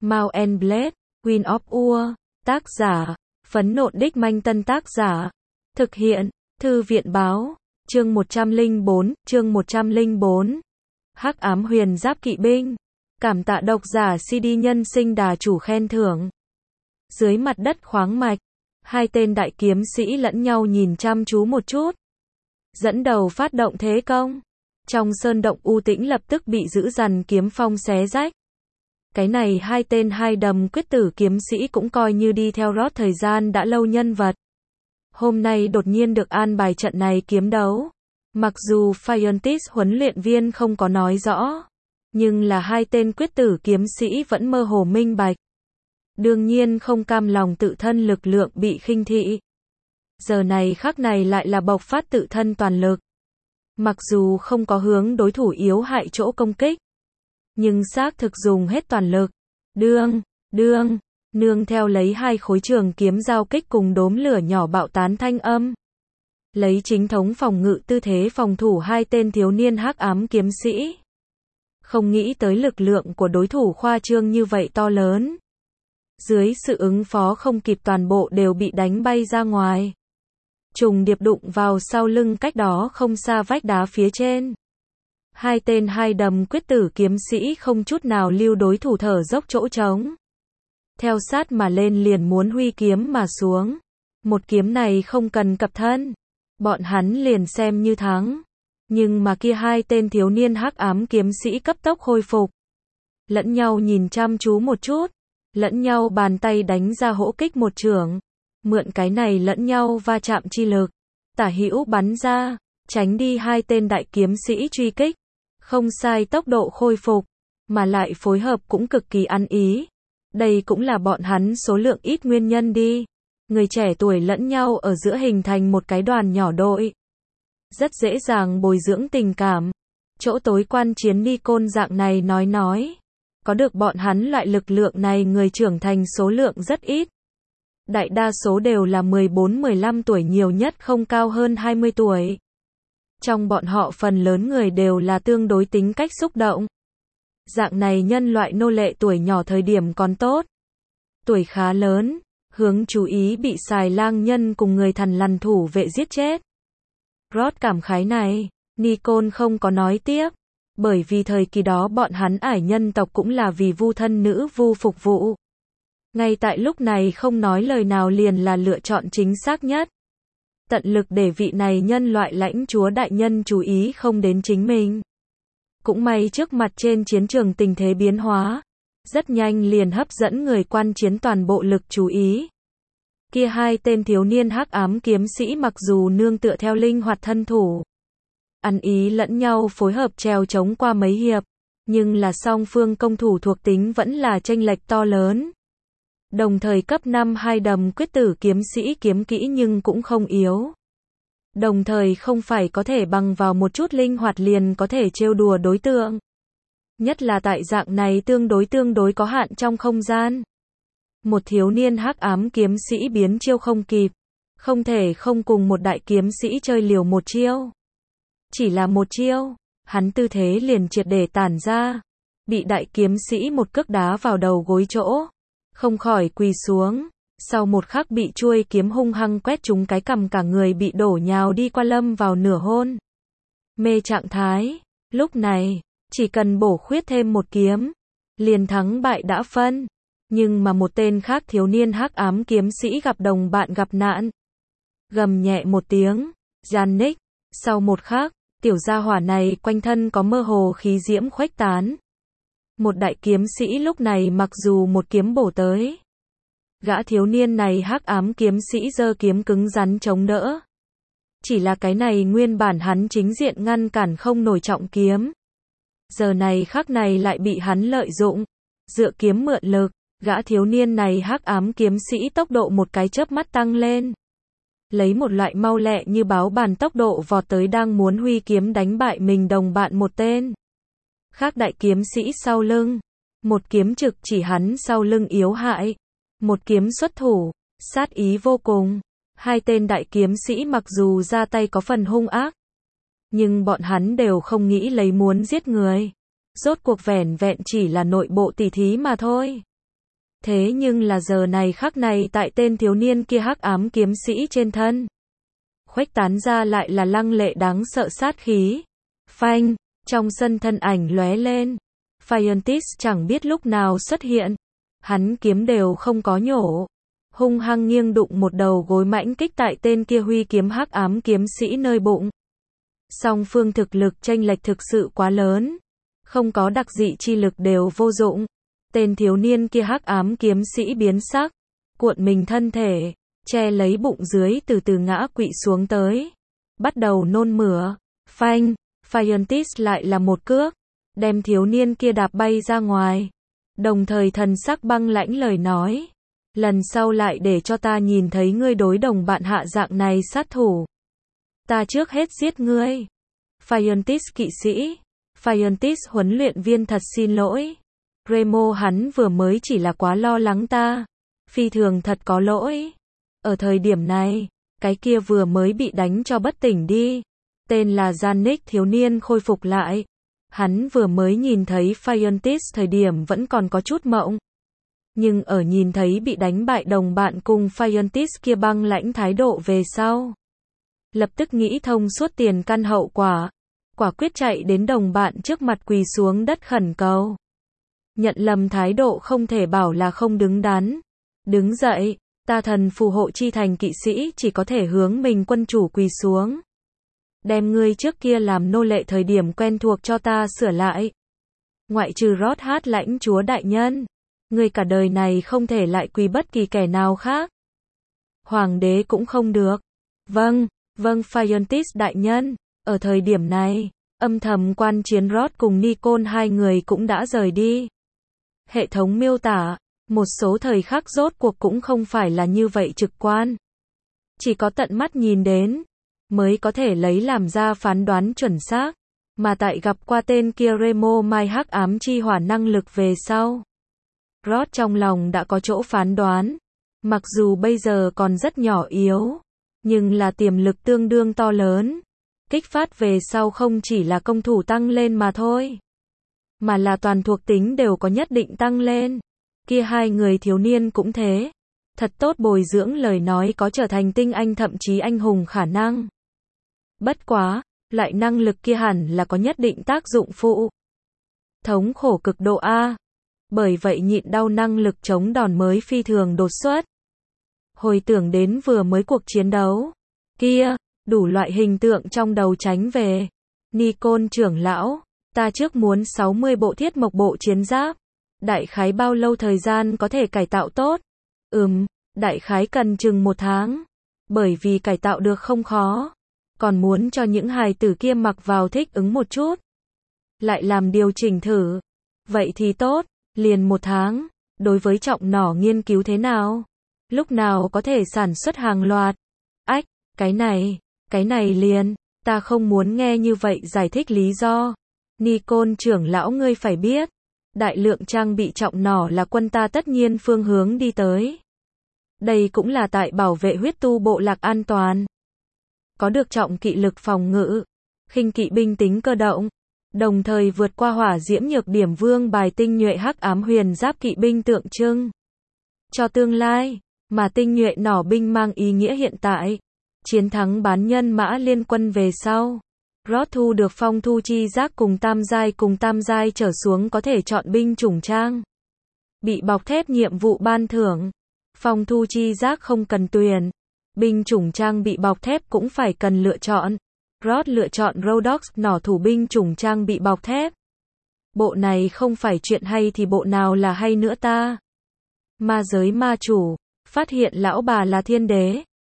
Mount and Blade, Queen of War, tác giả, Phấn Nộn Đích Manh Tân tác giả, thực hiện, Thư viện báo, chương 104, Hắc ám huyền giáp kỵ binh, cảm tạ độc giả CD nhân sinh đà chủ khen thưởng. Dưới mặt đất khoáng mạch, hai tên đại kiếm sĩ lẫn nhau nhìn chăm chú một chút. Dẫn đầu phát động thế công. Trong sơn động u tĩnh lập tức bị dữ dằn kiếm phong xé rách. Cái này hai tên hai đầm quyết tử kiếm sĩ cũng coi như đi theo rót thời gian đã lâu nhân vật. Hôm nay đột nhiên được an bài trận này kiếm đấu. Mặc dù Fiontis huấn luyện viên không có nói rõ, nhưng là hai tên quyết tử kiếm sĩ vẫn mơ hồ minh bạch. Đương nhiên không cam lòng tự thân lực lượng bị khinh thị. Giờ này khắc này lại là bộc phát tự thân toàn lực. Mặc dù không có hướng đối thủ yếu hại chỗ công kích, nhưng xác thực dùng hết toàn lực. Nương theo lấy hai khối trường kiếm giao kích cùng đốm lửa nhỏ bạo tán thanh âm. Lấy chính thống phòng ngự tư thế phòng thủ hai tên thiếu niên hắc ám kiếm sĩ. Không nghĩ tới lực lượng của đối thủ khoa trương như vậy to lớn. Dưới sự ứng phó không kịp toàn bộ đều bị đánh bay ra ngoài. Trùng điệp đụng vào sau lưng cách đó không xa vách đá phía trên. Hai tên hai đầm quyết tử kiếm sĩ không chút nào lưu đối thủ thở dốc chỗ trống. Theo sát mà lên liền muốn huy kiếm mà xuống. Một kiếm này không cần cập thân. Bọn hắn liền xem như thắng. Nhưng mà kia hai tên thiếu niên hắc ám kiếm sĩ cấp tốc hồi phục. Lẫn nhau nhìn chăm chú một chút. Lẫn nhau bàn tay đánh ra hỗ kích một chưởng. Mượn cái này lẫn nhau va chạm chi lực. Tả hữu bắn ra. Tránh đi hai tên đại kiếm sĩ truy kích. Không sai tốc độ khôi phục. Mà lại phối hợp cũng cực kỳ ăn ý. Đây cũng là bọn hắn số lượng ít nguyên nhân đi. Người trẻ tuổi lẫn nhau ở giữa hình thành một cái đoàn nhỏ đội. Rất dễ dàng bồi dưỡng tình cảm. Chỗ tối quan chiến Nikon dạng này nói. Có được bọn hắn loại lực lượng này người trưởng thành số lượng rất ít. Đại đa số đều là 14-15 tuổi nhiều nhất không cao hơn 20 tuổi. Trong bọn họ phần lớn người đều là tương đối tính cách xúc động. Dạng này nhân loại nô lệ tuổi nhỏ thời điểm còn tốt. Tuổi khá lớn, hướng chú ý bị xài lang nhân cùng người thằn lằn thủ vệ giết chết. Rod cảm khái này, Nikon không có nói tiếp. Bởi vì thời kỳ đó bọn hắn ải nhân tộc cũng là vì vu thân nữ vu phục vụ. Ngay tại lúc này không nói lời nào liền là lựa chọn chính xác nhất. Tận lực để vị này nhân loại lãnh chúa đại nhân chú ý không đến chính mình. Cũng may trước mặt trên chiến trường tình thế biến hóa. Rất nhanh liền hấp dẫn người quan chiến toàn bộ lực chú ý. Kia hai tên thiếu niên hắc ám kiếm sĩ mặc dù nương tựa theo linh hoạt thân thủ. Ăn ý lẫn nhau phối hợp trèo chống qua mấy hiệp. Nhưng là song phương công thủ thuộc tính vẫn là chênh lệch to lớn. Đồng thời cấp 5 hai đầm quyết tử kiếm sĩ kiếm kỹ nhưng cũng không yếu. Đồng thời không phải có thể bằng vào một chút linh hoạt liền có thể trêu đùa đối tượng. Nhất là tại dạng này tương đối có hạn trong không gian. Một thiếu niên hắc ám kiếm sĩ biến chiêu không kịp. Không thể không cùng một đại kiếm sĩ chơi liều một chiêu. Chỉ là một chiêu, hắn tư thế liền triệt để tản ra. Bị đại kiếm sĩ một cước đá vào đầu gối chỗ. Không khỏi quỳ xuống. Sau một khắc bị chuôi kiếm hung hăng quét trúng cái cằm cả người bị đổ nhào đi qua lâm vào nửa hôn. Mê trạng thái. Lúc này, chỉ cần bổ khuyết thêm một kiếm. Liền thắng bại đã phân. Nhưng mà một tên khác thiếu niên hắc ám kiếm sĩ gặp đồng bạn gặp nạn. Gầm nhẹ một tiếng. Yannick. Sau một khắc, tiểu gia hỏa này quanh thân có mơ hồ khí diễm khuếch tán. Một đại kiếm sĩ lúc này mặc dù một kiếm bổ tới. Gã thiếu niên này hắc ám kiếm sĩ giơ kiếm cứng rắn chống đỡ. Chỉ là cái này nguyên bản hắn chính diện ngăn cản không nổi trọng kiếm. Giờ này khắc này lại bị hắn lợi dụng. Dựa kiếm mượn lực, gã thiếu niên này hắc ám kiếm sĩ tốc độ một cái chớp mắt tăng lên. Lấy một loại mau lẹ như báo bàn tốc độ vọt tới đang muốn huy kiếm đánh bại mình đồng bạn một tên. Khác đại kiếm sĩ sau lưng. Một kiếm trực chỉ hắn sau lưng yếu hại. Một kiếm xuất thủ, sát ý vô cùng. Hai tên đại kiếm sĩ mặc dù ra tay có phần hung ác. Nhưng bọn hắn đều không nghĩ lấy muốn giết người. Rốt cuộc vẻn vẹn chỉ là nội bộ tỉ thí mà thôi. Thế nhưng là giờ này khắc này tại tên thiếu niên kia hắc ám kiếm sĩ trên thân, khuếch tán ra lại là lăng lệ đáng sợ sát khí. Phanh, trong sân thân ảnh lóe lên. Phiontis chẳng biết lúc nào xuất hiện. Hắn kiếm đều không có nhổ. Hung hăng nghiêng đụng một đầu gối mãnh kích tại tên kia huy kiếm hắc ám kiếm sĩ nơi bụng. Song phương thực lực chênh lệch thực sự quá lớn. Không có đặc dị chi lực đều vô dụng. Tên thiếu niên kia hắc ám kiếm sĩ biến sắc. Cuộn mình thân thể. Che lấy bụng dưới từ từ ngã quỵ xuống tới. Bắt đầu nôn mửa. Phanh, Phiontis lại là một cước. Đem thiếu niên kia đạp bay ra ngoài. Đồng thời thần sắc băng lãnh lời nói. Lần sau lại để cho ta nhìn thấy ngươi đối đồng bạn hạ dạng này sát thủ. Ta trước hết giết ngươi. Phiontis kỵ sĩ. Phiontis huấn luyện viên thật xin lỗi. Remo hắn vừa mới chỉ là quá lo lắng ta. Phi thường thật có lỗi. Ở thời điểm này, cái kia vừa mới bị đánh cho bất tỉnh đi. Tên là Yannick thiếu niên khôi phục lại. Hắn vừa mới nhìn thấy Phiontis thời điểm vẫn còn có chút mộng. Nhưng ở nhìn thấy bị đánh bại đồng bạn cùng Phiontis kia băng lãnh thái độ về sau. Lập tức nghĩ thông suốt tiền căn hậu quả. Quả quyết chạy đến đồng bạn trước mặt quỳ xuống đất khẩn cầu. Nhận lầm thái độ không thể bảo là không đứng đắn. Đứng dậy, ta thần phù hộ chi thành kỵ sĩ chỉ có thể hướng mình quân chủ quỳ xuống. Đem ngươi trước kia làm nô lệ thời điểm quen thuộc cho ta sửa lại. Ngoại trừ Rót hát lãnh chúa đại nhân. Ngươi cả đời này không thể lại quỳ bất kỳ kẻ nào khác. Hoàng đế cũng không được. Vâng, vâng Phiontis đại nhân. Ở thời điểm này, âm thầm quan chiến Rót cùng Nicole hai người cũng đã rời đi. Hệ thống miêu tả, một số thời khắc rốt cuộc cũng không phải là như vậy trực quan. Chỉ có tận mắt nhìn đến, mới có thể lấy làm ra phán đoán chuẩn xác. Mà tại gặp qua tên kia Remo Mai hắc ám chi hỏa năng lực về sau. Rót trong lòng đã có chỗ phán đoán. Mặc dù bây giờ còn rất nhỏ yếu, nhưng là tiềm lực tương đương to lớn. Kích phát về sau không chỉ là công thủ tăng lên mà thôi, mà là toàn thuộc tính đều có nhất định tăng lên. Kia hai người thiếu niên cũng thế. Thật tốt bồi dưỡng lời nói có trở thành tinh anh thậm chí anh hùng khả năng. Bất quá, loại năng lực kia hẳn là có nhất định tác dụng phụ. Thống khổ cực độ A. Bởi vậy nhịn đau năng lực chống đòn mới phi thường đột xuất. Hồi tưởng đến vừa mới cuộc chiến đấu kia, đủ loại hình tượng trong đầu tránh về. Nicole trưởng lão, ta trước muốn 60 bộ thiết mộc bộ chiến giáp. Đại khái bao lâu thời gian có thể cải tạo tốt? Đại khái cần chừng 1 tháng. Bởi vì cải tạo được không khó. Còn muốn cho những hài tử kia mặc vào thích ứng một chút. Lại làm điều chỉnh thử. Vậy thì tốt, liền 1 tháng. Đối với trọng nỏ nghiên cứu thế nào? Lúc nào có thể sản xuất hàng loạt? Ách, cái này liền, ta không muốn nghe như vậy giải thích lý do. Nicole trưởng lão ngươi phải biết. Đại lượng trang bị trọng nỏ là quân ta tất nhiên phương hướng đi tới. Đây cũng là tại bảo vệ huyết tu bộ lạc an toàn. Có được trọng kỵ lực phòng ngự, khinh kỵ binh tính cơ động, đồng thời vượt qua hỏa diễm nhược điểm vương bài tinh nhuệ hắc ám huyền giáp kỵ binh tượng trưng cho tương lai, mà tinh nhuệ nỏ binh mang ý nghĩa hiện tại. Chiến thắng bán nhân mã liên quân về sau. Rót thu được phong thu chi giác cùng tam giai trở xuống có thể chọn binh chủng trang. Bị bọc thép nhiệm vụ ban thưởng. Phong thu chi giác không cần tuyển. Binh chủng trang bị bọc thép cũng phải cần lựa chọn. Rót lựa chọn Rhodox nỏ thủ binh chủng trang bị bọc thép. Bộ này không phải chuyện hay thì bộ nào là hay nữa ta. Ma giới ma chủ, phát hiện lão bà là thiên đế.